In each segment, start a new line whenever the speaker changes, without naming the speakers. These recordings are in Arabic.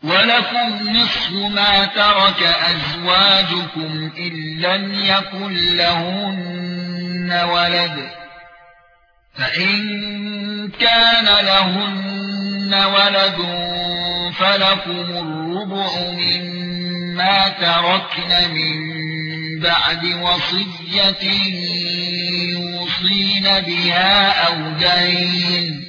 ولكم نصف ما ترك أزواجكم إن لم يكن لهن ولد فإن كان لهن ولد فلكم الربع مما تركن من بعد وصية يوصين بها أو دين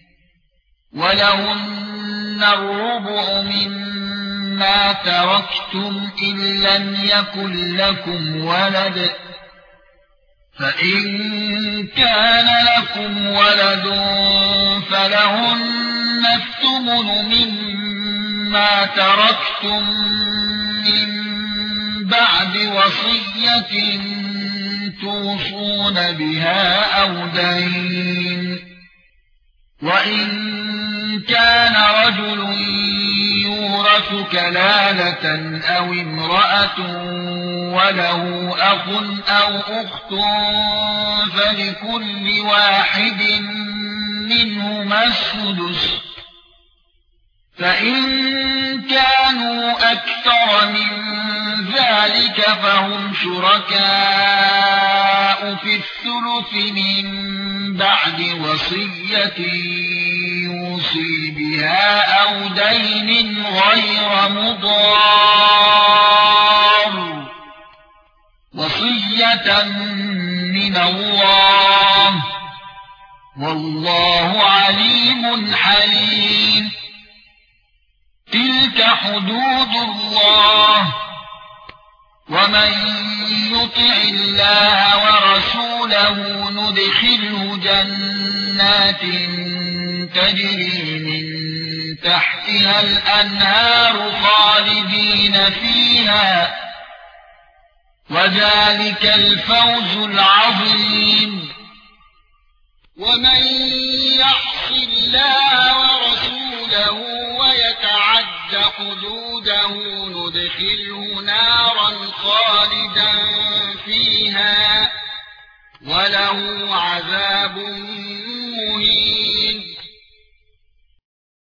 ولهن الربع مما تركتم إن لم يكن لكم ولد فإن كان لكم ولد فلهن الثمن مما تركتم من بعد وصية توصون بها أو دين وإن كان رجل يورث كلالة أو امرأة وله أخ أو أخت فلكل واحد منهما السدس فإن كانوا أكثر من ذلك فهم شركاء في الثلث من بعد وصية يوصي بها أو دين غير مضار وصية من الله والله عليم حليم تلك حدود الله ومن يطع الله ورسوله ندخله جنات تجري من تحتها الأنهار خالدين فيها وذلك الفوز العظيم ومن يعص الله ورسوله ويتعد حدوده ندخله نارا خالدا فيها وله عذاب مهين